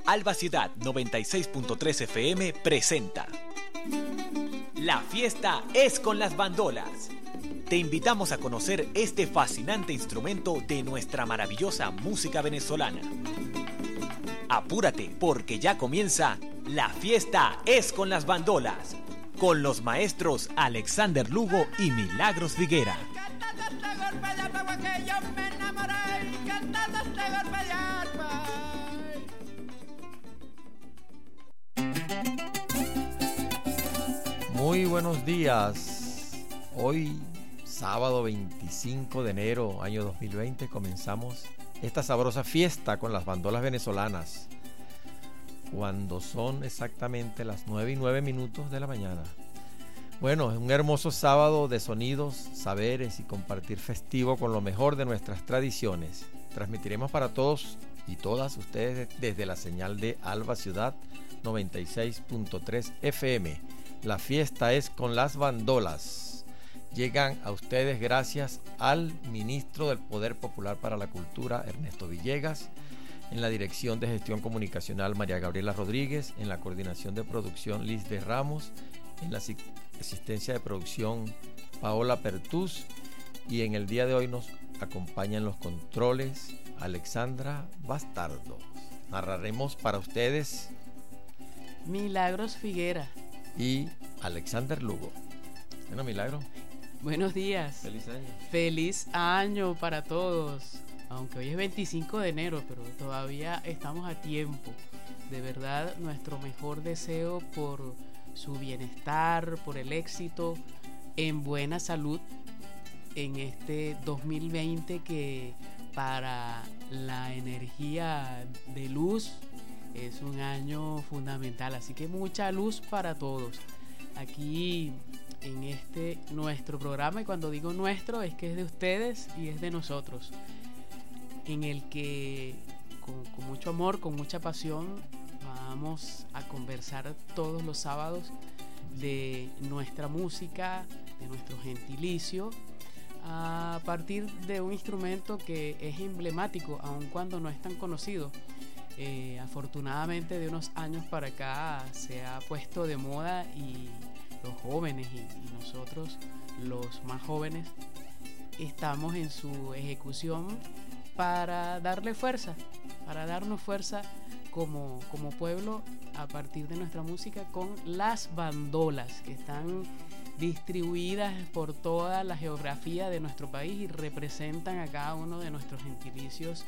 Alba Ciudad 96.3 FM presenta La fiesta es con las bandolas. Te invitamos a conocer este fascinante instrumento de nuestra maravillosa música venezolana. Apúrate porque ya comienza La fiesta es con las bandolas, con los maestros Alexander Lugo y Milagros Figuera. Muy buenos días. Hoy, sábado 25 de enero, año 2020, comenzamos esta sabrosa fiesta con las bandolas venezolanas, cuando son exactamente las 9:09 de la mañana. Bueno, es un hermoso sábado de sonidos, saberes y compartir festivo con lo mejor de nuestras tradiciones. Transmitiremos para todos y todas ustedes desde la señal de Alba Ciudad 96.3 FM. La fiesta es con las bandolas. Llegan a ustedes gracias al ministro del Poder Popular para la Cultura, Ernesto Villegas, en la Dirección de Gestión Comunicacional, María Gabriela Rodríguez, en la Coordinación de Producción, Liz de Ramos, en la asistencia de producción, Paola Pertús, y en el día de hoy nos acompañan los controles, Alexandra Bastardo. Narraremos para ustedes Milagros Figuera y Alexander Lugo. Bueno, Milagro. Buenos días. Feliz año. Feliz año para todos. Aunque hoy es 25 de enero, pero todavía estamos a tiempo. De verdad, nuestro mejor deseo por su bienestar, por el éxito, en buena salud en este 2020 que para la energía de luz es un año fundamental, así que mucha luz para todos. Aquí en este nuestro programa, y cuando digo nuestro es que es de ustedes y es de nosotros, en el que con mucho amor, con mucha pasión, vamos a conversar todos los sábados de nuestra música, de nuestro gentilicio, a partir de un instrumento que es emblemático, aun cuando no es tan conocido. Afortunadamente de unos años para acá se ha puesto de moda y los jóvenes y nosotros los más jóvenes estamos en su ejecución para darle fuerza, para darnos fuerza como pueblo a partir de nuestra música con las bandolas que están distribuidas por toda la geografía de nuestro país y representan a cada uno de nuestros gentilicios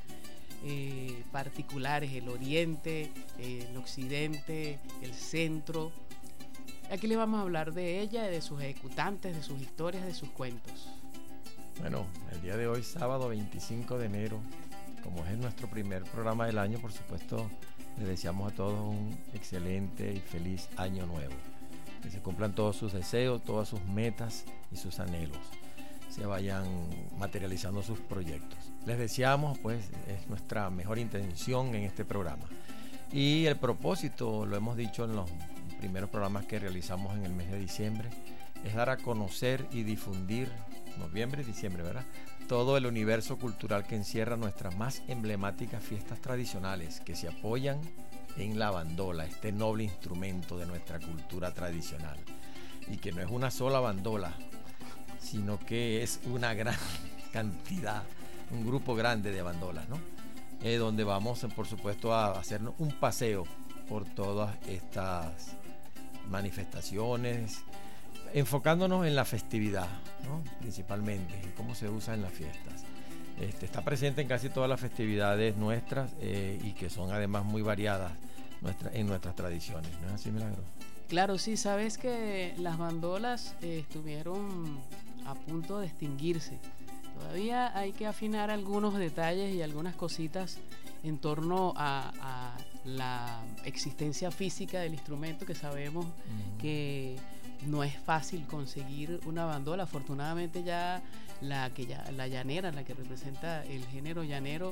particulares, el oriente, el occidente, el centro. Aquí le vamos a hablar de ella, de sus ejecutantes, de sus historias, de sus cuentos. Bueno, el día de hoy, sábado 25 de enero, como es nuestro primer programa del año, por supuesto, les deseamos a todos un excelente y feliz año nuevo. Que se cumplan todos sus deseos, todas sus metas y sus anhelos. Se vayan materializando sus proyectos. Les deseamos, pues, es nuestra mejor intención en este programa. Y el propósito, lo hemos dicho en los primeros programas que realizamos en el mes de diciembre, es dar a conocer y difundir, noviembre y diciembre, ¿verdad?, todo el universo cultural que encierra nuestras más emblemáticas fiestas tradicionales que se apoyan en la bandola, este noble instrumento de nuestra cultura tradicional. Y que no es una sola bandola, sino que es una gran cantidad, un grupo grande de bandolas, ¿no? Donde vamos, por supuesto, a hacer un paseo por todas estas manifestaciones, enfocándonos en la festividad, ¿no?, principalmente, en cómo se usa en las fiestas. Está presente en casi todas las festividades nuestras y que son además muy variadas en nuestras tradiciones, ¿no es así, Milagro? Claro, sí, sabes que las bandolas estuvieron a punto de extinguirse. Todavía hay que afinar algunos detalles y algunas cositas en torno a la existencia física del instrumento, que sabemos que no es fácil conseguir una bandola. Afortunadamente ya la llanera, la que representa el género llanero,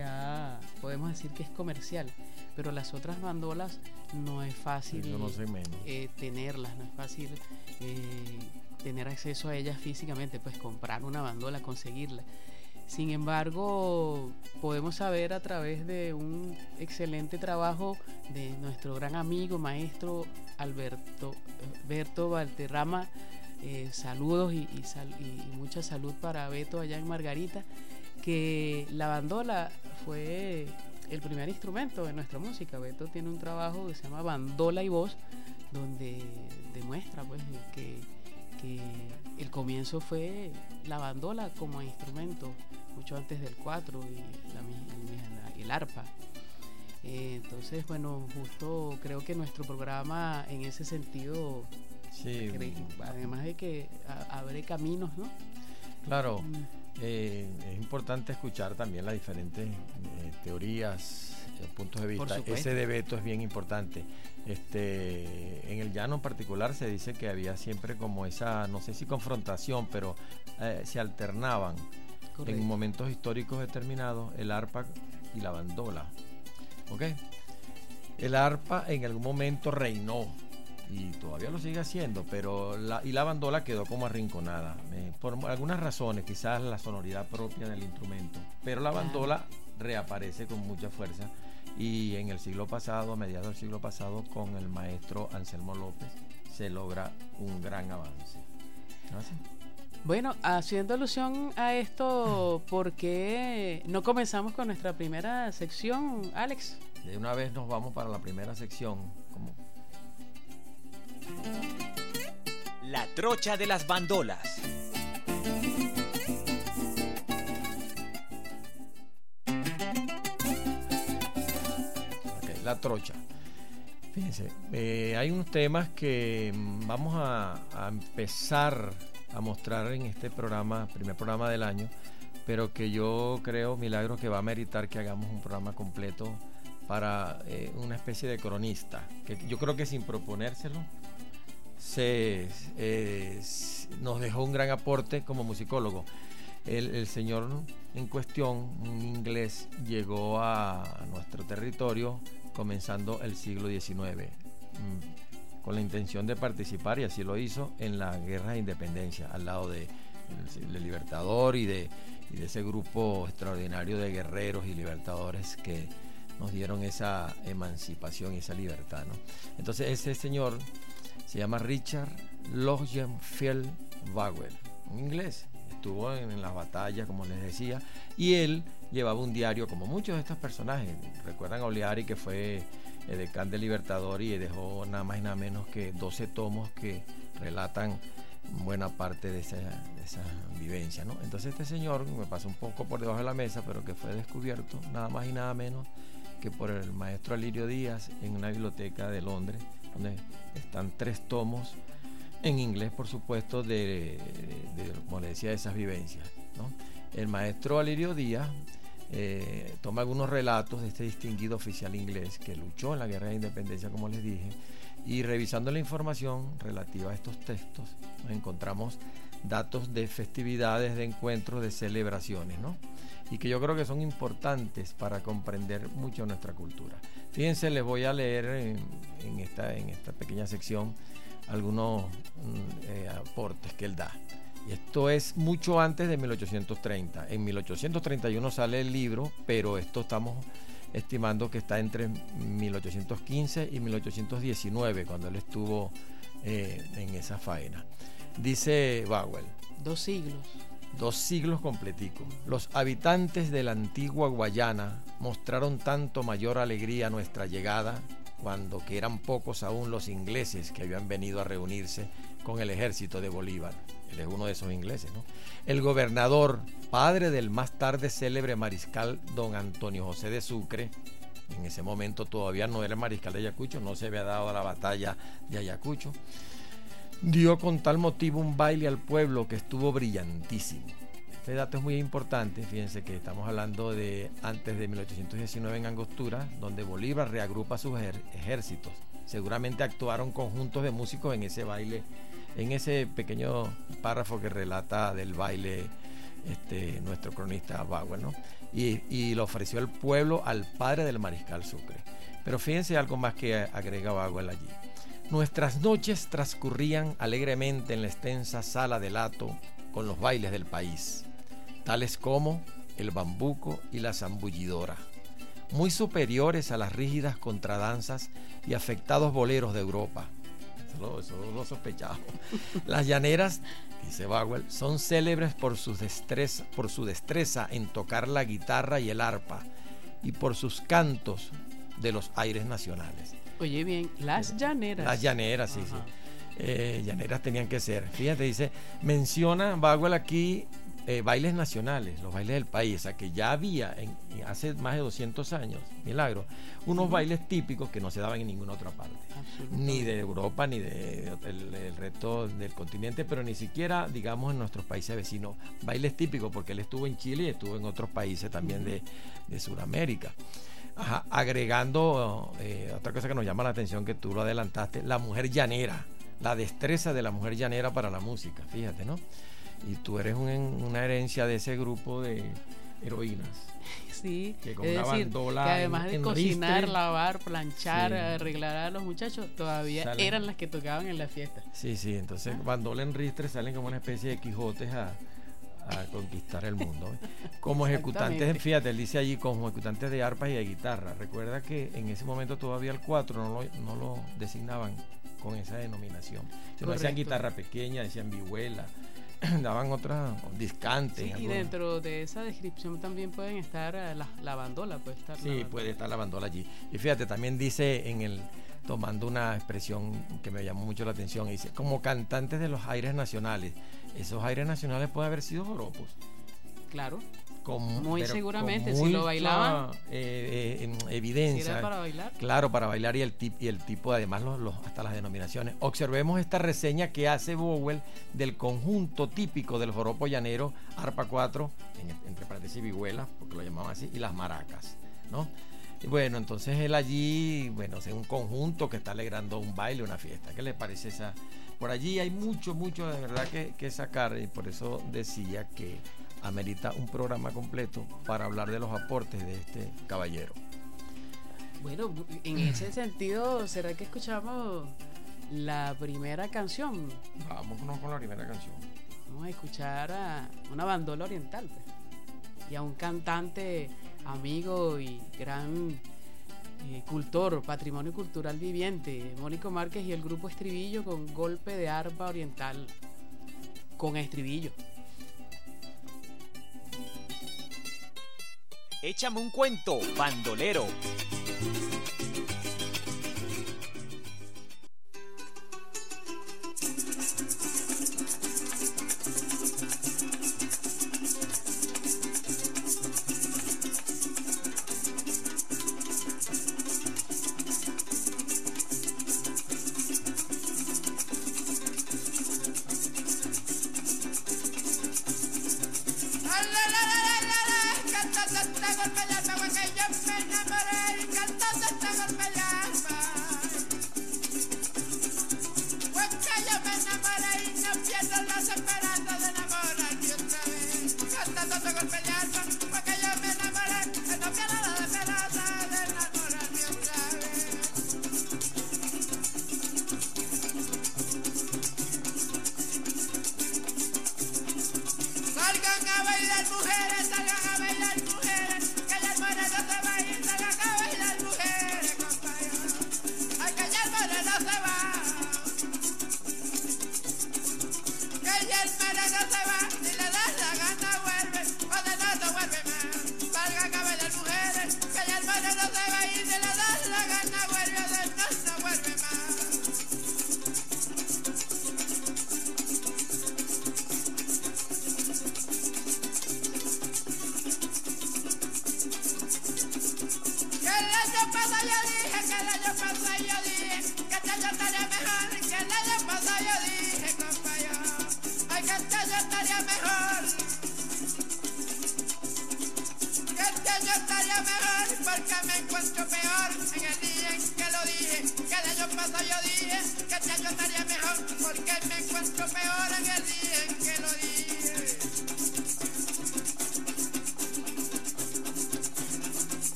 podemos decir que es comercial, pero las otras bandolas no es fácil tenerlas, no es fácil tener acceso a ellas físicamente, pues comprar una bandola, conseguirla. Sin embargo, podemos saber a través de un excelente trabajo de nuestro gran amigo, maestro Alberto Valderrama, saludos y mucha salud para Beto allá en Margarita, que la bandola fue el primer instrumento de nuestra música. Beto tiene un trabajo que se llama Bandola y Voz, donde demuestra pues que el comienzo fue la bandola como instrumento, mucho antes del cuatro y el arpa. Entonces, bueno, justo creo que nuestro programa en ese sentido, sí, además de que abre caminos, ¿no? Claro, es importante escuchar también las diferentes teorías, puntos de vista. Ese de Beto es bien importante. En el llano en particular se dice que había siempre como esa, no sé si confrontación, pero se alternaban. Correcto. En momentos históricos determinados el arpa y la bandola. ¿Ok? El arpa en algún momento reinó y todavía lo sigue haciendo, pero la bandola quedó como arrinconada por algunas razones, quizás la sonoridad propia del instrumento, pero la bandola reaparece con mucha fuerza. Y en el siglo pasado, a mediados del siglo pasado, con el maestro Anselmo López, se logra un gran avance. ¿No así? Bueno, haciendo alusión a esto, ¿por qué no comenzamos con nuestra primera sección, Alex? De una vez nos vamos para la primera sección. La trocha de las bandolas. La trocha. Fíjense, hay unos temas que vamos a empezar a mostrar en este programa, primer programa del año, pero que yo creo, Milagros, que va a meritar que hagamos un programa completo para una especie de cronista, que yo creo que sin proponérselo nos dejó un gran aporte como musicólogo. El señor en cuestión, un inglés, llegó a nuestro territorio comenzando el siglo XIX, con la intención de participar, y así lo hizo, en la guerra de independencia, al lado del Libertador y de ese grupo extraordinario de guerreros y libertadores que nos dieron esa emancipación y esa libertad, ¿no? Entonces ese señor se llama Richard Logenfeld Bagwell, un inglés. Estuvo en las batallas, como les decía, y él llevaba un diario, como muchos de estos personajes. Recuerdan a Oleari, que fue edecán del Libertador y dejó nada más y nada menos que 12 tomos que relatan buena parte de esa vivencia, ¿no? Entonces este señor, me pasó un poco por debajo de la mesa, pero que fue descubierto nada más y nada menos que por el maestro Alirio Díaz en una biblioteca de Londres, donde están 3 tomos en inglés, por supuesto, como le decía, de esas vivencias, ¿no? El maestro Alirio Díaz toma algunos relatos de este distinguido oficial inglés que luchó en la guerra de independencia, como les dije, y revisando la información relativa a estos textos nos encontramos datos de festividades, de encuentros, de celebraciones, ¿no? Y que yo creo que son importantes para comprender mucho nuestra cultura. Fíjense, les voy a leer en esta pequeña sección algunos aportes que él da. Y esto es mucho antes de 1830. En 1831 sale el libro, pero esto estamos estimando que está entre 1815 y 1819, cuando él estuvo en esa faena. Dice Bagwell: 2 siglos. 2 siglos completicos. Los habitantes de la antigua Guayana mostraron tanto mayor alegría a nuestra llegada, cuando que eran pocos aún los ingleses que habían venido a reunirse con el ejército de Bolívar. Él es uno de esos ingleses, ¿no? El gobernador, padre del más tarde célebre mariscal don Antonio José de Sucre, en ese momento todavía no era el mariscal de Ayacucho, no se había dado la batalla de Ayacucho, dio con tal motivo un baile al pueblo que estuvo brillantísimo. Este dato es muy importante. Fíjense que estamos hablando de antes de 1819 en Angostura, donde Bolívar reagrupa sus ejércitos. Seguramente actuaron conjuntos de músicos en ese baile, en ese pequeño párrafo que relata del baile nuestro cronista Bagwell, ¿no? Y lo ofreció el pueblo al padre del mariscal Sucre. Pero fíjense algo más que agrega Bagwell allí. Nuestras noches transcurrían alegremente en la extensa sala del hato con los bailes del país, tales como el bambuco y la zambullidora, muy superiores a las rígidas contradanzas y afectados boleros de Europa. Eso lo sospechaba. Las llaneras, dice Bauer, son célebres por su destreza en tocar la guitarra y el arpa y por sus cantos de los aires nacionales. Oye bien, las llaneras. Las llaneras, sí, Ajá. sí. Llaneras tenían que ser. Fíjate, dice, menciona Bauer aquí bailes nacionales, los bailes del país, o sea que ya había hace más de 200 años, Milagro, unos bailes típicos que no se daban en ninguna otra parte, ni de Europa, ni del resto del continente, pero ni siquiera, digamos, en nuestros países vecinos, bailes típicos, porque él estuvo en Chile y estuvo en otros países también de Sudamérica. Ajá, agregando otra cosa que nos llama la atención, que tú lo adelantaste, la mujer llanera, la destreza de la mujer llanera para la música, fíjate, ¿no? Y tú eres una herencia de ese grupo de heroínas. Sí, que con es una decir, bandola que además de en cocinar, ristre, lavar, planchar, sí, arreglar a los muchachos, todavía salen, eran las que tocaban en la fiesta. Sí, sí, entonces bandola en ristre salen como una especie de Quijotes a conquistar el mundo. Como ejecutantes, fíjate, él dice allí, como ejecutantes de arpas y de guitarra. Recuerda que en ese momento todavía el 4 no lo designaban con esa denominación. No decían guitarra pequeña, decían vihuela, daban otras discantes. Sí, y dentro de esa descripción también pueden estar la bandola, puede estar. Sí, puede estar la bandola allí. Y fíjate, también dice tomando una expresión que me llamó mucho la atención, dice, como cantantes de los aires nacionales. Esos aires nacionales pueden haber sido joropos. Claro. Muy seguramente, con si lo bailaban, evidencia. ¿si era para bailar? Claro, para bailar, y el tipo, además hasta las denominaciones. Observemos esta reseña que hace Bowell del conjunto típico del joropo llanero, arpa 4, entre paréntesis vihuelas, porque lo llamaban así, y las maracas, ¿no? Y bueno, entonces él allí, bueno, es un conjunto que está alegrando un baile, una fiesta. ¿Qué le parece esa? Por allí hay mucho de verdad que sacar, y por eso decía que amerita un programa completo para hablar de los aportes de este caballero. Bueno, en ese sentido, ¿será que escuchamos la primera canción? Vámonos con la primera canción. Vamos a escuchar a una bandola oriental, pues, y a un cantante amigo y gran cultor, patrimonio cultural viviente, Mónico Márquez y el grupo Estribillo, con Golpe de Arpa Oriental con estribillo. Échame un cuento, bandolero.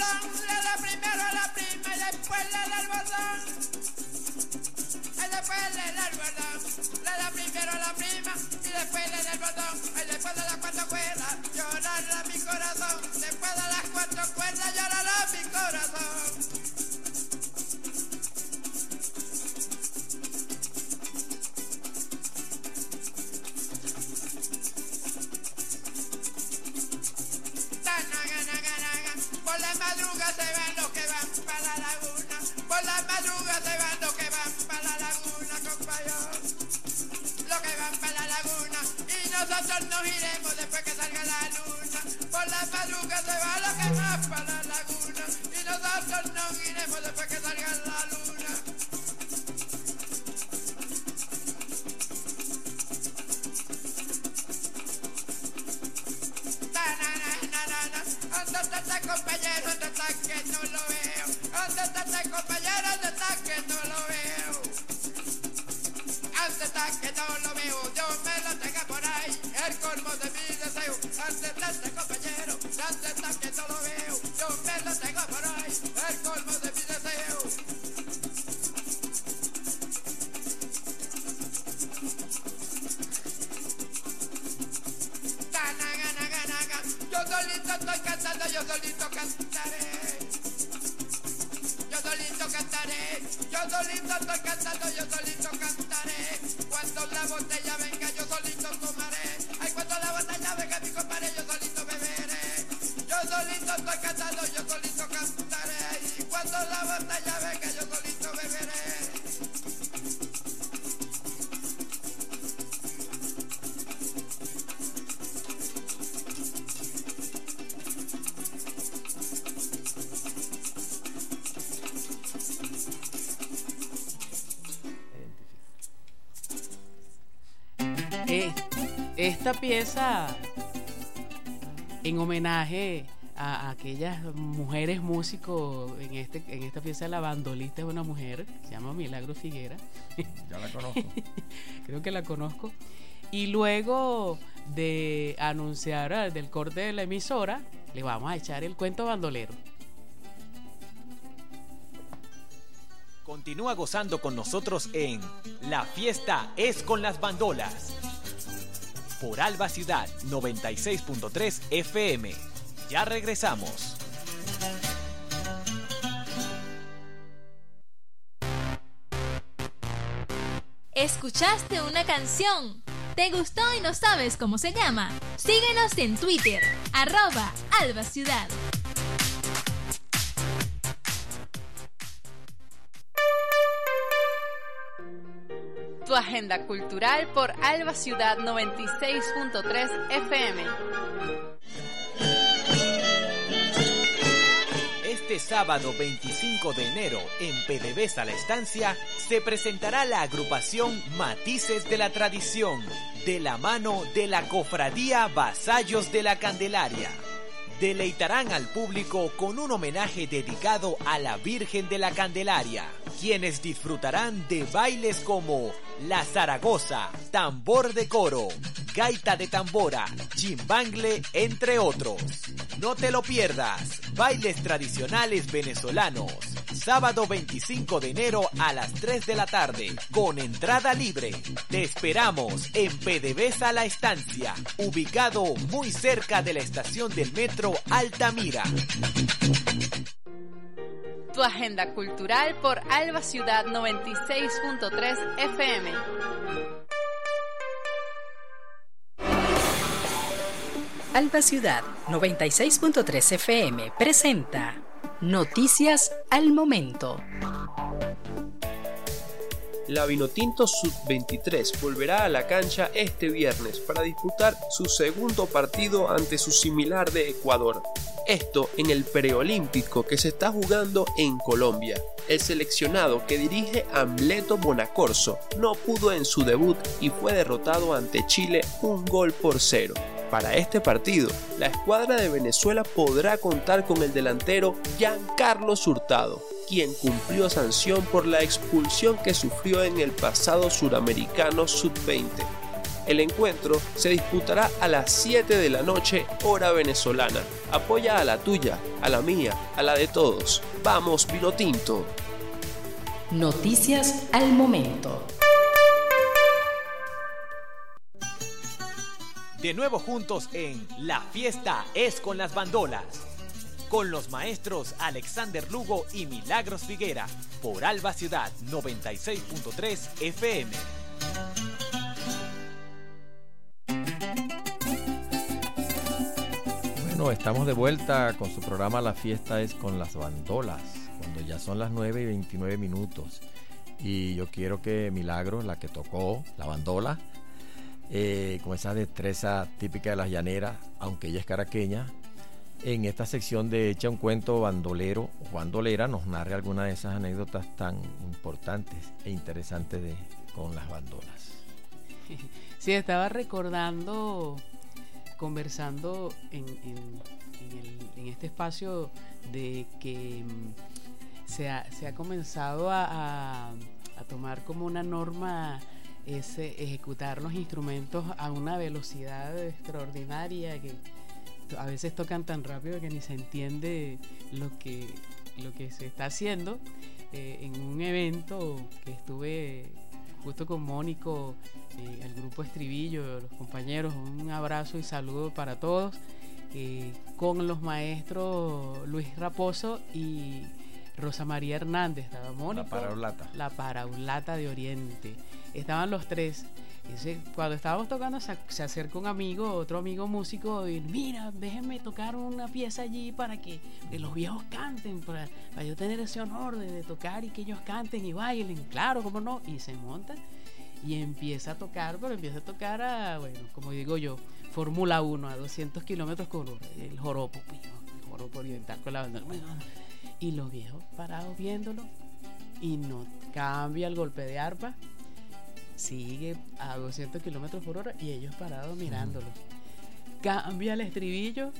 Después después del botón, ay, después de las 4 cuerdas, llorará mi corazón. Después de las 4 cuerdas, llorará mi corazón. Por la madruga se van los que van para la laguna. Por la madruga se van los que van para la laguna, compañeros. Los que van para la laguna. Y nosotros nos iremos después que salga la luna. Por la madruga se van los que van para la laguna. Y nosotros nos iremos después que salga la luna. ¿Dónde está este compañero? ¿Dónde está que no lo veo? ¿Dónde está este compañero? ¿Dónde está que no lo veo? ¿Dónde está que no lo veo? Yo me lo tengo por ahí, el colmo de mi deseo. ¿Dónde está este compañero? ¿Dónde está que no lo veo? Yo me lo tengo por ahí, el colmo de mi deseo. Yo solito estoy cantando, yo solito cantaré. Yo solito cantaré, yo solito estoy cantando, yo solito cantaré. Cuando la botella venga, yo solito tomaré. Ay, cuando la botella venga, mi compadre, yo solito beberé. Yo solito estoy cantando, yo solito cantaré. Y cuando la botella venga, yo solito beberé. Esta pieza en homenaje a aquellas mujeres músicos, en esta pieza la bandolista es una mujer, se llama Milagro Figuera. Ya la conozco. Creo que la conozco. Y luego de anunciar del corte de la emisora, le vamos a echar el cuento bandolero. Continúa gozando con nosotros en La Fiesta es con las Bandolas. Por Alba Ciudad 96.3 FM. Ya regresamos. ¿Escuchaste una canción? ¿Te gustó y no sabes cómo se llama? Síguenos en Twitter, @AlbaCiudad. Tu agenda cultural por Alba Ciudad 96.3 FM. Este sábado 25 de enero en PDVSA La Estancia se presentará la agrupación Matices de la Tradición de la mano de la Cofradía Vasallos de la Candelaria. Deleitarán al público con un homenaje dedicado a la Virgen de la Candelaria, quienes disfrutarán de bailes como la Zaragoza, tambor de coro, gaita de tambora, chimbangle, entre otros. No te lo pierdas, bailes tradicionales venezolanos, sábado 25 de enero a las 3 de la tarde, con entrada libre. Te esperamos en PDVSA La Estancia, ubicado muy cerca de la estación del metro Altamira. Tu agenda cultural por Alba Ciudad 96.3 FM. Alba Ciudad 96.3 FM presenta Noticias al Momento. La Vinotinto Sub-23 volverá a la cancha este viernes para disputar su segundo partido ante su similar de Ecuador. Esto en el preolímpico que se está jugando en Colombia. El seleccionado que dirige Amleto Bonacorso no pudo en su debut y fue derrotado ante Chile 1-0. Para este partido, la escuadra de Venezuela podrá contar con el delantero Giancarlo Hurtado, quien cumplió sanción por la expulsión que sufrió en el pasado Suramericano Sub-20. El encuentro se disputará a las 7 de la noche, hora venezolana. Apoya a la tuya, a la mía, a la de todos. ¡Vamos, Vinotinto! Noticias al Momento. De nuevo juntos en La Fiesta es con las Bandolas, con los maestros Alexander Lugo y Milagros Figuera, por Alba Ciudad 96.3 FM. Bueno, estamos de vuelta con su programa La Fiesta es con las Bandolas, cuando ya son las 9:29. Y yo quiero que Milagros, la que tocó la bandola, con esa destreza típica de las llaneras, aunque ella es caraqueña, en esta sección de Echa un cuento bandolero o bandolera, nos narre alguna de esas anécdotas tan importantes e interesantes con las bandolas. Sí, estaba recordando, conversando en este espacio de que se ha comenzado a tomar como una norma ejecutar los instrumentos a una velocidad extraordinaria, que a veces tocan tan rápido que ni se entiende lo que se está haciendo. En un evento que estuve justo con Mónico, el grupo Estribillo, los compañeros, un abrazo y saludo para todos, con los maestros Luis Raposo y Rosa María Hernández. Estaba Mónico, la Paraulata de Oriente, estaban los tres. Cuando estábamos tocando se acerca un amigo, otro amigo músico, y mira, déjenme tocar una pieza allí para que los viejos canten, para yo tener ese honor de tocar y que ellos canten y bailen. Claro, cómo no. Y se monta y empieza a tocar, pero empieza a tocar bueno, como digo yo, Fórmula 1 a 200 kilómetros por hora, el joropo oriental con la banda. Y los viejos parados viéndolo, y no cambia el golpe de arpa, sigue a 200 kilómetros por hora y ellos parados mirándolo. Cambia el estribillo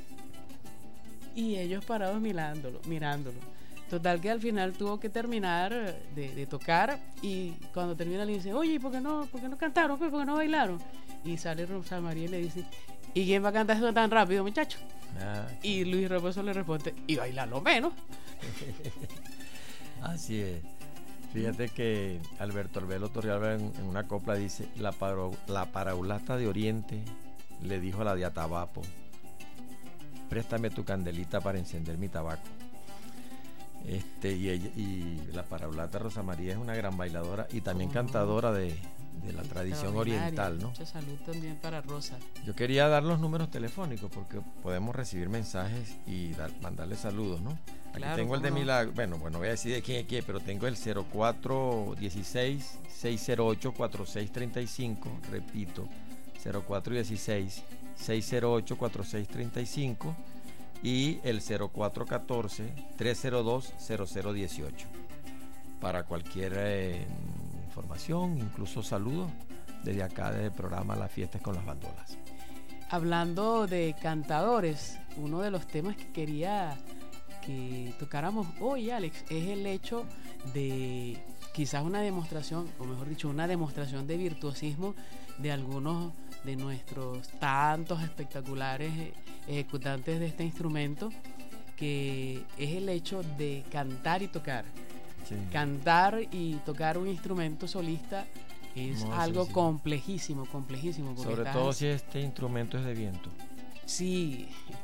y ellos parados mirándolo. Total que al final tuvo que terminar de tocar, y cuando termina le dice, oye, ¿por qué no cantaron? ¿Por qué no bailaron? Y sale Rosa María y le dice, ¿y quién va a cantar eso tan rápido, muchacho? Y Luis Raposo le responde, y baila lo menos. Así es. Fíjate que Alberto Albelo Torrealba en una copla dice, la Paraulata de Oriente le dijo a la de Atabapo, préstame tu candelita para encender mi tabaco. Y la Paraulata Rosa María es una gran bailadora y también cantadora de la tradición oriental, ¿no? Mucha salud también para Rosa. Yo quería dar los números telefónicos porque podemos recibir mensajes y mandarle saludos, ¿no? Aquí claro, tengo el de Milagro, bueno, voy a decir de quién es quién, pero tengo el 0416-608-4635, repito, 0416-608-4635 y el 0414-302-0018 para cualquier información, incluso saludos desde acá, desde el programa La Fiesta es con las Bandolas. Hablando de cantadores, uno de los temas que quería que tocáramos hoy, Alex, es el hecho de quizás una demostración, o mejor dicho, una demostración de virtuosismo de algunos de nuestros tantos espectaculares ejecutantes de este instrumento, que es el hecho de cantar y tocar. Sí. Cantar y tocar un instrumento solista es algo complejísimo. Sobre todo si este instrumento es de viento. Sí.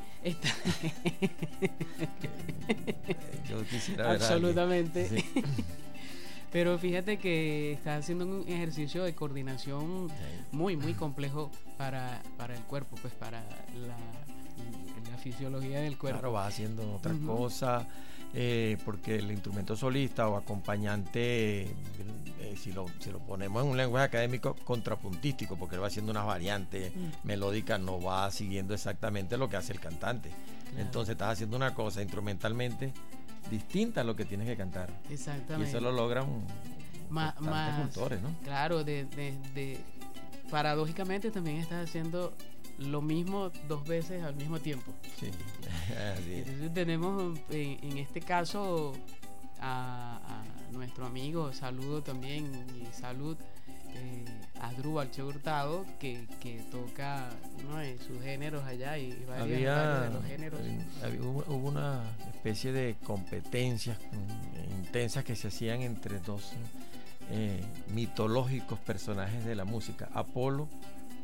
Yo quisiera ver absolutamente. Sí. Pero fíjate que está haciendo un ejercicio de coordinación muy complejo para el cuerpo, pues para la fisiología del cuerpo. Claro, va haciendo otra cosa, porque el instrumento solista o acompañante, si lo ponemos en un lenguaje académico, contrapuntístico, porque él va haciendo unas variantes melódicas, no va siguiendo exactamente lo que hace el cantante. Claro. Entonces estás haciendo una cosa instrumentalmente distinta a lo que tienes que cantar. Exactamente. Y eso lo logran bastantes cultores, ¿no? Claro, paradójicamente también estás haciendo lo mismo dos veces al mismo tiempo. Sí. Entonces tenemos en este caso a nuestro amigo, saludo también y salud, Asdrúbal Che Hurtado, que toca uno de sus géneros allá y varios de los géneros. Hubo una especie de competencias intensas que se hacían entre dos mitológicos personajes de la música, Apolo,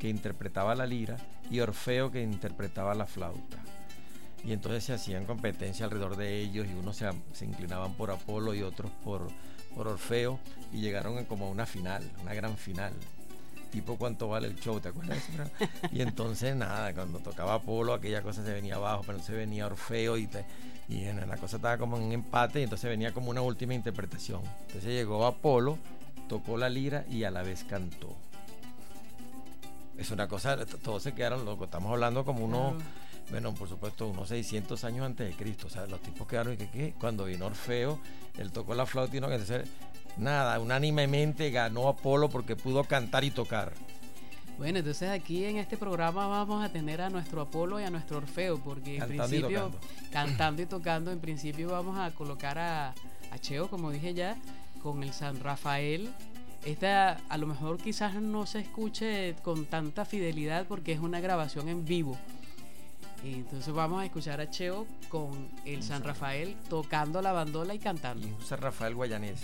que interpretaba la lira, y Orfeo, que interpretaba la flauta. Y entonces se hacían competencia alrededor de ellos, y unos se inclinaban por Apolo y otros por Orfeo, y llegaron como a una final, una gran final. Tipo ¿Cuánto vale el show? ¿Te acuerdas de eso? Y entonces nada, cuando tocaba Apolo aquella cosa se venía abajo, pero entonces venía Orfeo y la cosa estaba como en un empate, y entonces venía como una última interpretación. Entonces llegó Apolo, tocó la lira y a la vez cantó. Es una cosa, todos se quedaron locos. Estamos hablando como unos, bueno, por supuesto, unos 600 años antes de Cristo. O sea, los tipos quedaron y que cuando vino Orfeo, él tocó la flauta y no, entonces nada, unánimemente ganó Apolo porque pudo cantar y tocar. Bueno, entonces aquí en este programa vamos a tener a nuestro Apolo y a nuestro Orfeo, porque Cantando en principio, y cantando y tocando, en principio vamos a colocar a Cheo, como dije ya, con el San Rafael. Esta a lo mejor quizás no se escuche con tanta fidelidad porque es una grabación en vivo. Entonces vamos a escuchar a Cheo con el San Rafael tocando la bandola y cantando. Y un San Rafael guayanés.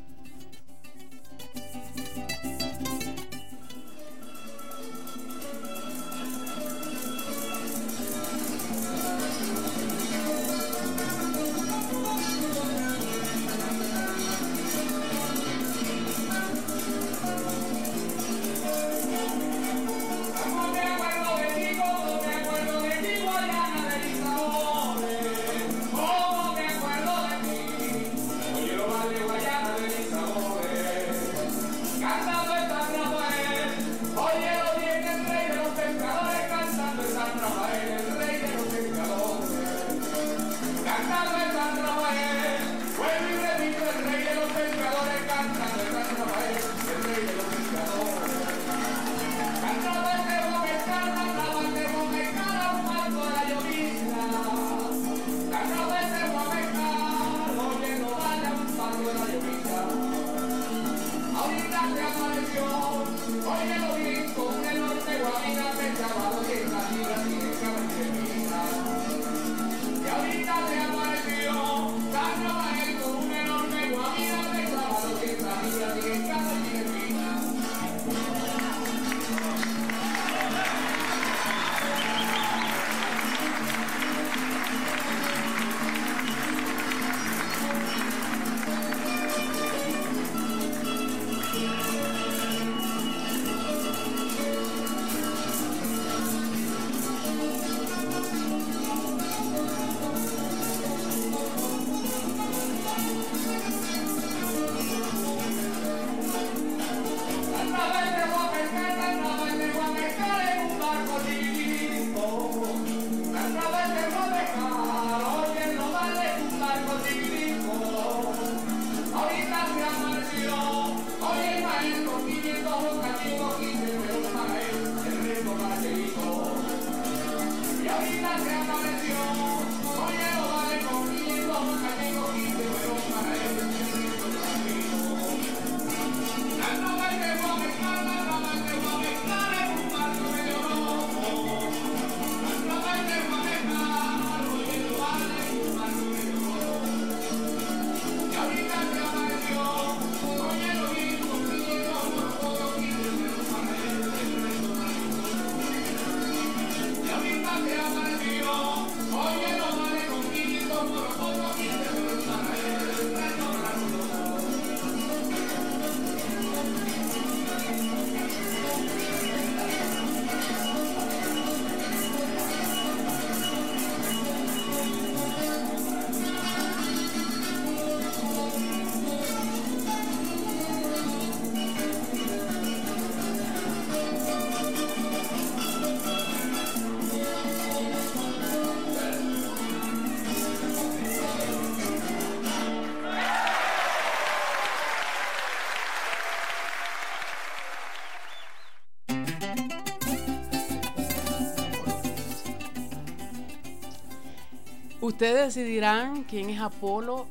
Ustedes decidirán quién es Apolo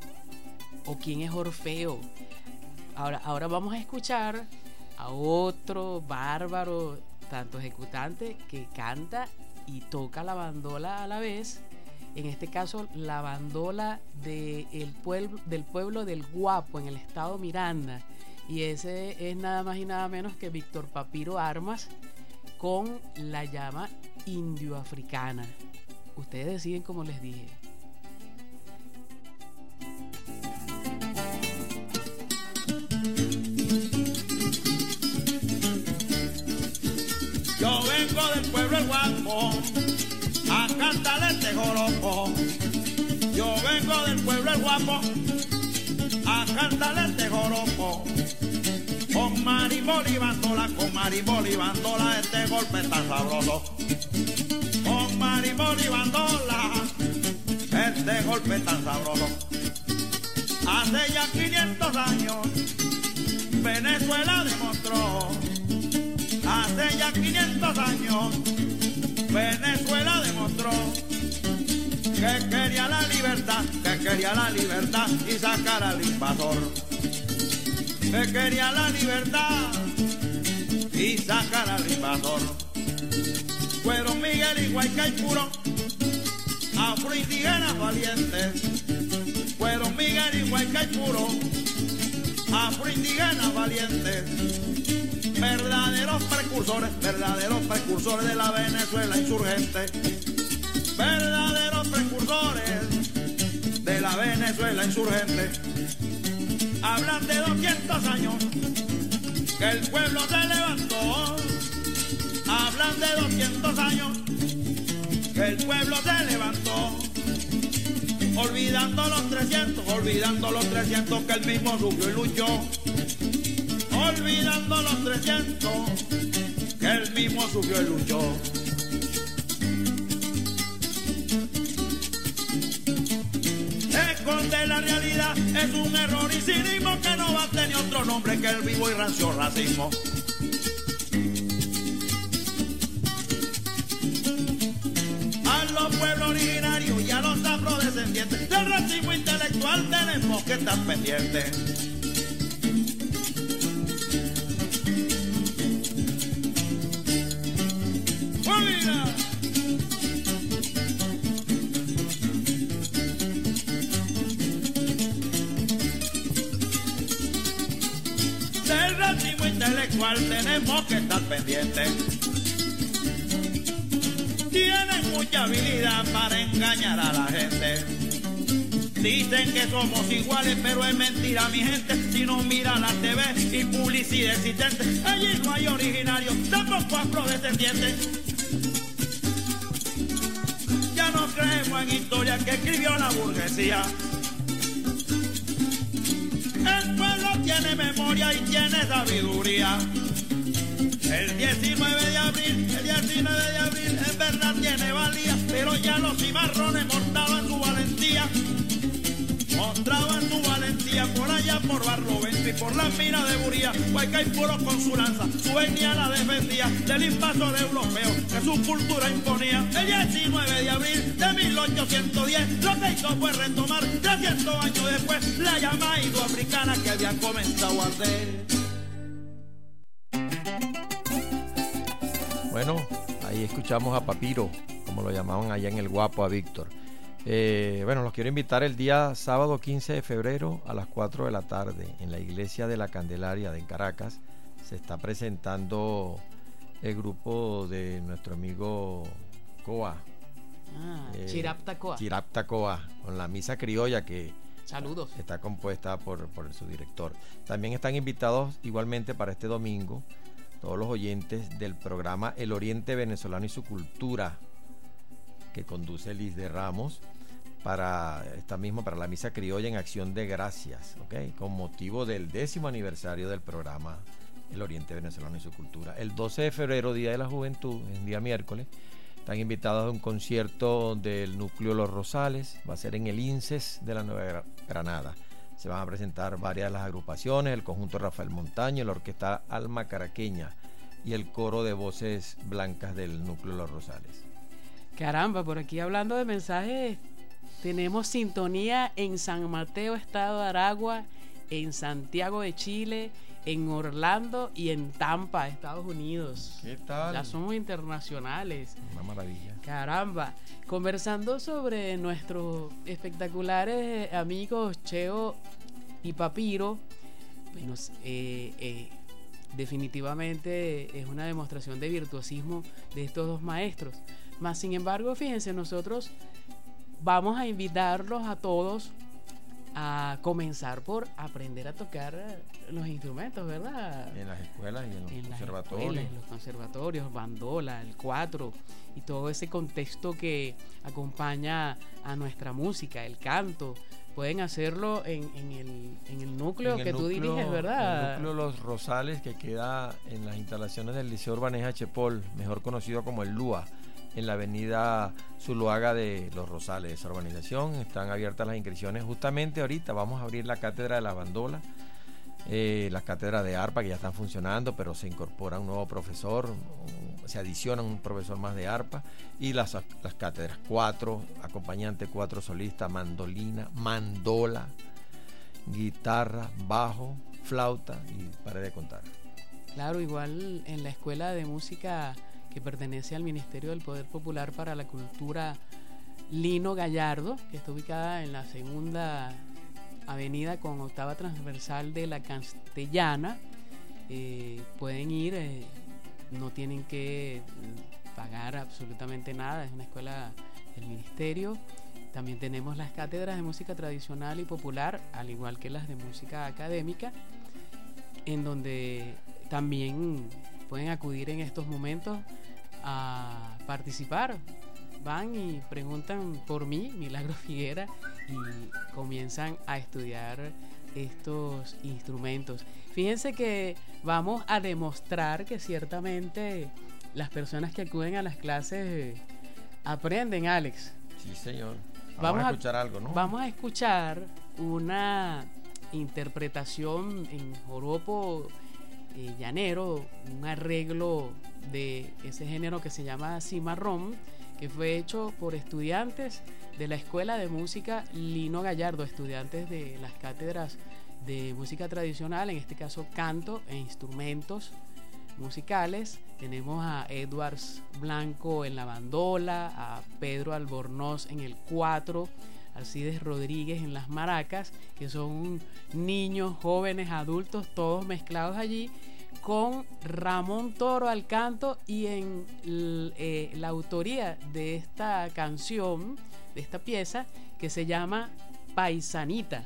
o quién es Orfeo. Ahora vamos a escuchar a otro bárbaro, tanto ejecutante, que canta y toca la bandola a la vez. En este caso, la bandola del pueblo del Guapo, en el estado Miranda. Y ese es nada más y nada menos que Víctor Papiro Armas, con la llama indioafricana. Ustedes deciden, como les dije. Yo vengo del pueblo El Guapo a cantarle este joropo. Yo vengo del pueblo El Guapo a cantarle este joropo. Con marimbol y bandola, este golpe tan sabroso. Con marimbol y bandola, este golpe tan sabroso. Hace ya 500 años Venezuela demostró. Hace ya 500 años Venezuela demostró que quería la libertad y sacar al invasor. Que quería la libertad y sacar al invasor. Fueron Miguel y Guaycaipuro, afroindígenas valientes. Fueron Miguel y Guaycaipuro, afroindígenas valientes. Verdaderos precursores de la Venezuela insurgente. Verdaderos precursores de la Venezuela insurgente. Hablan de 200 años que el pueblo se levantó. Hablan de 200 años que el pueblo se levantó. Olvidando los 300 que el mismo sufrió y luchó. Olvidando los 300 que él mismo sufrió y luchó. Esconder la realidad es un error y cinismo que no va a tener otro nombre que el vivo y rancio racismo. A los pueblos originarios y a los afrodescendientes del racismo intelectual tenemos que estar pendientes. Del racismo intelectual tenemos que estar pendientes. Tienen mucha habilidad para engañar a la gente. Dicen que somos iguales, pero es mentira, mi gente. Si no miran la TV y publicidad existente, allí no hay originarios, tampoco afrodescendientes. Ya no creemos en historias que escribió la burguesía. El pueblo tiene memoria y tiene sabiduría. El 19 de abril en verdad tiene valía, pero ya los cimarrones mostraban su valentía. Mostraban su valentía por allá por Barlovento y por las minas de Buría. Guaycaipuro con su lanza, su etnia la defendía del invasor europeo que su cultura imponía. El 19 de abril de 1810 lo que hizo fue retomar 300 años después la llama indoafricana que había comenzado a arder. Bueno, ahí escuchamos a Papiro, como lo llamaban allá en El Guapo a Víctor. Bueno, los quiero invitar el día sábado 15 de febrero a las 4 de la tarde en la iglesia de la Candelaria de Caracas. Se está presentando el grupo de nuestro amigo Coa. Chirapta Coa. Chirapta Coa, con la misa criolla que saludos. Está compuesta por su director. También están invitados igualmente para este domingo todos los oyentes del programa El Oriente Venezolano y su Cultura, que conduce Liz de Ramos, para la misa criolla en acción de gracias, ¿okay? Con motivo del 10º aniversario del programa El Oriente Venezolano y su Cultura. El 12 de febrero, Día de la Juventud, es día miércoles, están invitados a un concierto del Núcleo Los Rosales, va a ser en el INSES de la Nueva Granada. Se van a presentar varias de las agrupaciones, el conjunto Rafael Montaño, la orquesta Alma Caraqueña y el coro de voces blancas del Núcleo Los Rosales. Caramba, por aquí hablando de mensajes, tenemos sintonía en San Mateo, Estado de Aragua, en Santiago de Chile, en Orlando y en Tampa, Estados Unidos. ¿Qué tal? Ya somos internacionales. Una maravilla. Caramba, conversando sobre nuestros espectaculares amigos Cheo y Papiro, bueno, definitivamente es una demostración de virtuosismo de estos dos maestros. Más sin embargo, fíjense, nosotros vamos a invitarlos a todos a comenzar por aprender a tocar los instrumentos, ¿verdad? En las escuelas y en los conservatorios. En los conservatorios, bandola, el cuatro y todo ese contexto que acompaña a nuestra música, el canto. Pueden hacerlo en el núcleo que tú diriges, ¿verdad? El núcleo Los Rosales, que queda en las instalaciones del Liceo Urbaneja Chepol, mejor conocido como el LUA, en la avenida Zuluaga de Los Rosales, esa urbanización. Están abiertas las inscripciones. Justamente ahorita vamos a abrir la cátedra de la bandola, las cátedras de arpa que ya están funcionando, pero se incorpora un nuevo profesor, se adiciona un profesor más de arpa, y las cátedras 4, acompañante 4 solista, mandolina, mandola, guitarra, bajo, flauta, y paré de contar. Claro, igual en la Escuela de Música que pertenece al Ministerio del Poder Popular para la Cultura Lino Gallardo, que está ubicada en la segunda avenida con octava transversal de la Castellana. Pueden ir, no tienen que pagar absolutamente nada, es una escuela del Ministerio. También tenemos las cátedras de música tradicional y popular, al igual que las de música académica, en donde también pueden acudir en estos momentos a participar. Van y preguntan por mí, Milagro Figuera, y comienzan a estudiar estos instrumentos. Fíjense que vamos a demostrar que ciertamente las personas que acuden a las clases aprenden, Alex. Sí, señor. Vamos a escuchar algo, ¿no? Vamos a escuchar una interpretación en joropo llanero, un arreglo de ese género que se llama cimarrón, que fue hecho por estudiantes de la Escuela de Música Lino Gallardo, estudiantes de las cátedras de música tradicional, en este caso canto e instrumentos musicales. Tenemos a Edwards Blanco en la bandola, a Pedro Albornoz en el 4, Alcides Rodríguez en las maracas, que son niños, jóvenes, adultos, todos mezclados allí, con Ramón Toro al canto, y en la autoría de esta canción, de esta pieza, que se llama Paisanita.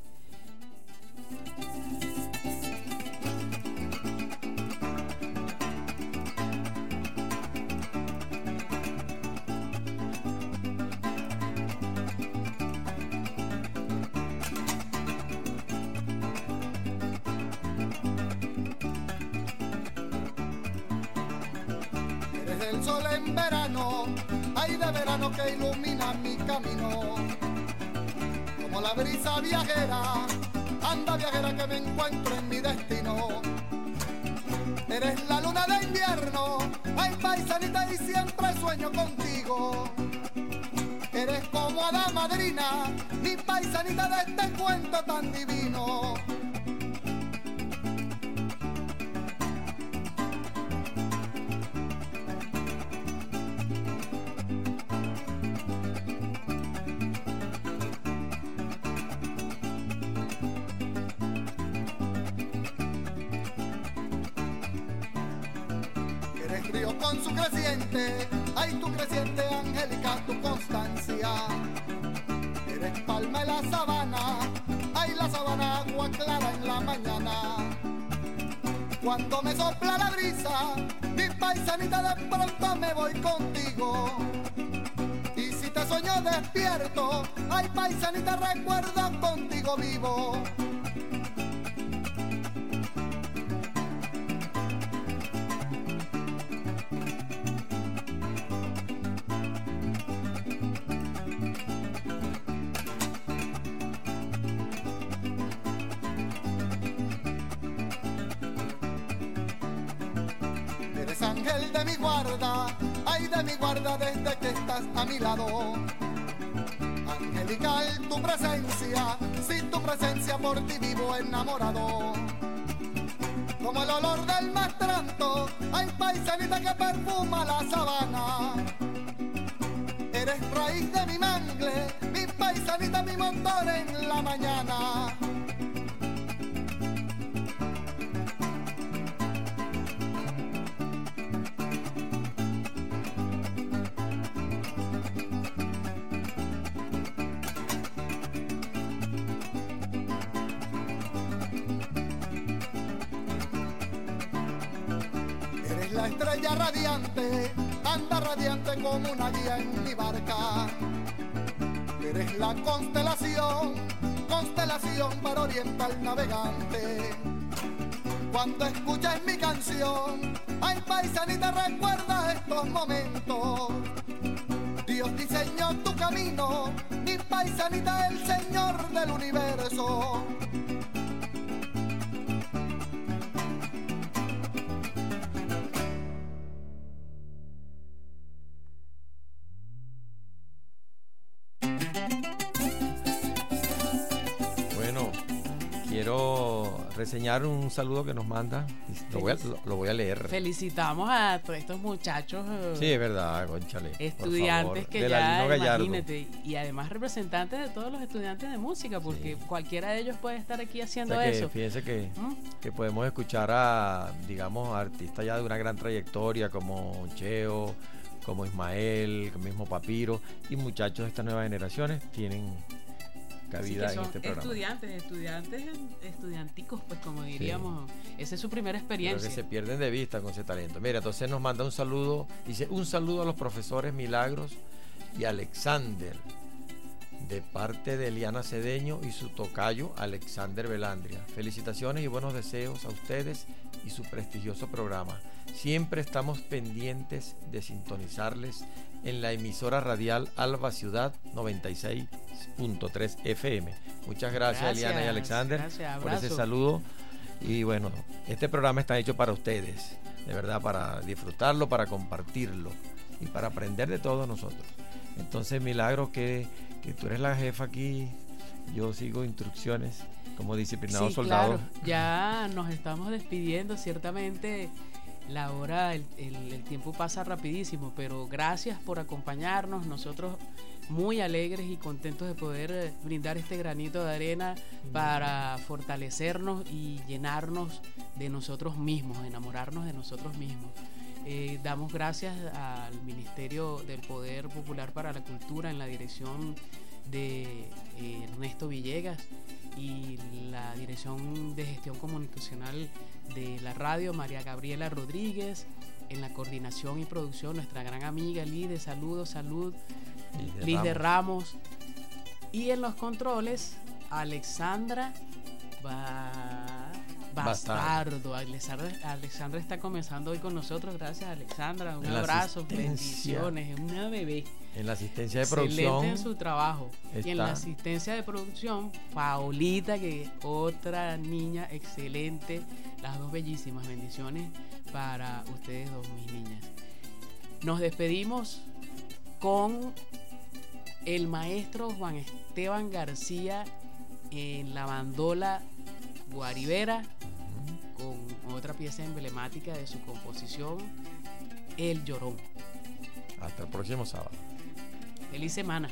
El sol en verano, ay de verano que ilumina mi camino, como la brisa viajera, anda viajera que me encuentro en mi destino. Eres la luna de invierno, ay paisanita, y siempre sueño contigo. Eres como hada madrina, mi paisanita de este cuento tan divino. Con su creciente, ay tu creciente angélica, tu constancia. Eres palma en la sabana, ay la sabana agua clara en la mañana. Cuando me sopla la brisa, mi paisanita, de pronto me voy contigo. Y si te sueño despierto, ay paisanita, recuerdo contigo vivo. Ángel de mi guarda, ay de mi guarda desde que estás a mi lado. Angelical tu presencia, sin tu presencia por ti vivo enamorado. Como el olor del mastranto, ay paisanita que perfuma la sabana. Eres raíz de mi mangle, mi paisanita, mi motor en la mañana. la estrella radiante, anda radiante como una guía en mi barca. Eres la constelación, constelación para orientar al navegante. Cuando escuches mi canción, ay paisanita, recuerda estos momentos. Dios diseñó tu camino, mi paisanita, el Señor del universo. Bueno, quiero reseñar un saludo que nos manda. Lo voy a leer. Felicitamos a todos estos muchachos. Sí, es verdad, cónchale. Estudiantes que de ya, Gallardo. imagínate, y además representantes de todos los estudiantes de música, porque cualquiera de ellos puede estar aquí haciendo eso. Fíjense que podemos escuchar a, digamos, artistas ya de una gran trayectoria como Cheo, como Ismael, el mismo Papiro, y muchachos de estas nuevas generaciones tienen cabida en este programa. Estudianticos, pues como diríamos, esa es su primera experiencia. Pero que se pierden de vista con ese talento. Mira, entonces nos manda un saludo, dice un saludo a los profesores Milagros y Alexander, de parte de Eliana Cedeño y su tocayo Alexander Velandria. Felicitaciones y buenos deseos a ustedes y su prestigioso programa. Siempre estamos pendientes de sintonizarles en la emisora radial Alba Ciudad 96.3 FM. Muchas gracias Eliana y Alexander por ese saludo. Y bueno, este programa está hecho para ustedes, de verdad, para disfrutarlo, para compartirlo y para aprender de todos nosotros. Entonces, Milagro, que tú eres la jefa aquí, yo sigo instrucciones como disciplinado soldado. Claro, ya nos estamos despidiendo, ciertamente. La hora, el tiempo pasa rapidísimo, pero gracias por acompañarnos. Nosotros muy alegres y contentos de poder brindar este granito de arena para fortalecernos y llenarnos de nosotros mismos, enamorarnos de nosotros mismos. Damos gracias al Ministerio del Poder Popular para la Cultura en la dirección de Ernesto Villegas y la Dirección de Gestión Comunicacional de la radio, María Gabriela Rodríguez, en la coordinación y producción, nuestra gran amiga Liz de Salud, Liz de Ramos, y en los controles, Alexandra Bastardo. Alexandra está comenzando hoy con nosotros. Gracias, Alexandra. Un abrazo, bendiciones. Es una bebé. En la asistencia de producción. Excelente en su trabajo. Y en la asistencia de producción, Paulita, que es otra niña excelente. Las dos bellísimas. Bendiciones para ustedes dos, mis niñas. Nos despedimos con el maestro Juan Esteban García en la bandola Guaribera, con otra pieza emblemática de su composición, El Llorón. Hasta el próximo sábado. Feliz semana.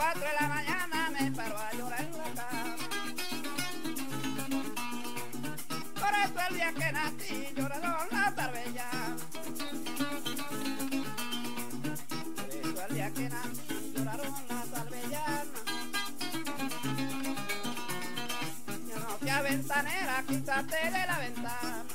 4 de la mañana me paro a llorar en la cama. Por eso el día que nací lloraron las arbellas. Por eso el día que nací lloraron las arbellanas. Yo no sea ventanera, quítate de la ventana.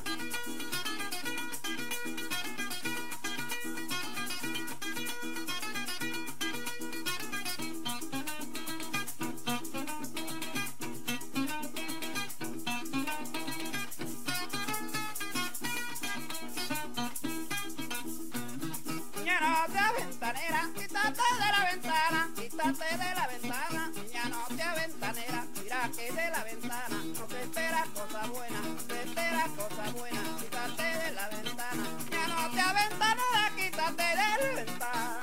Ventanera, quítate de la ventana, quítate de la ventana, niña no sea ventanera, mira que de la ventana no te espera cosa buena, no te espera cosa buena, quítate de la ventana, niña no sea ventanera, quítate de la ventana.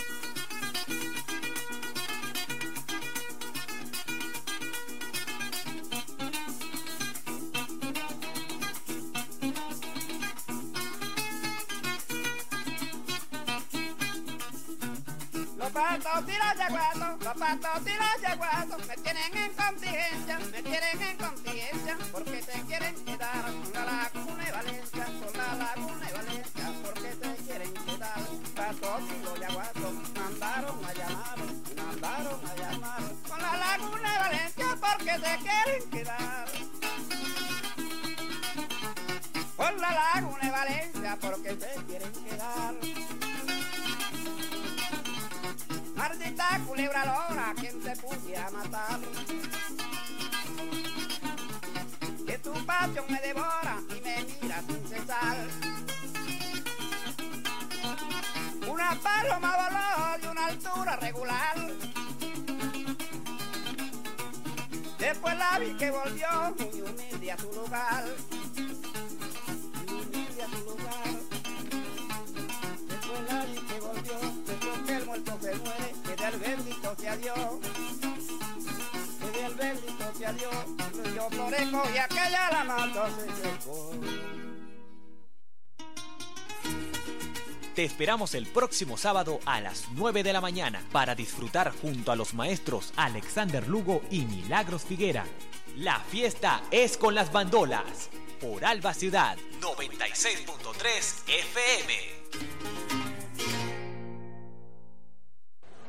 Los patos y los yaguatos me tienen en contingencia, porque se quieren quedar con la laguna de Valencia, porque se quieren quedar. Patos y los yaguatos mandaron a llamar, con la laguna de Valencia, porque se quieren quedar. Con la laguna de Valencia, porque se quieren quedar. Maldita culebra lora, quien te pudiera matar. Que tu pasión me devora y me mira sin cesar. Una paloma voló de una altura regular. Después la vi que volvió muy humilde a su lugar. Después la vi que volvió, después que el muerto se muere, que del bendito sea Dios. Que del bendito sea Dios. Yo floreco y aquella la mató se secó. Te esperamos el próximo sábado a las 9 de la mañana para disfrutar junto a los maestros Alexander Lugo y Milagros Figuera. La fiesta es con las bandolas por Alba Ciudad 96.3 FM.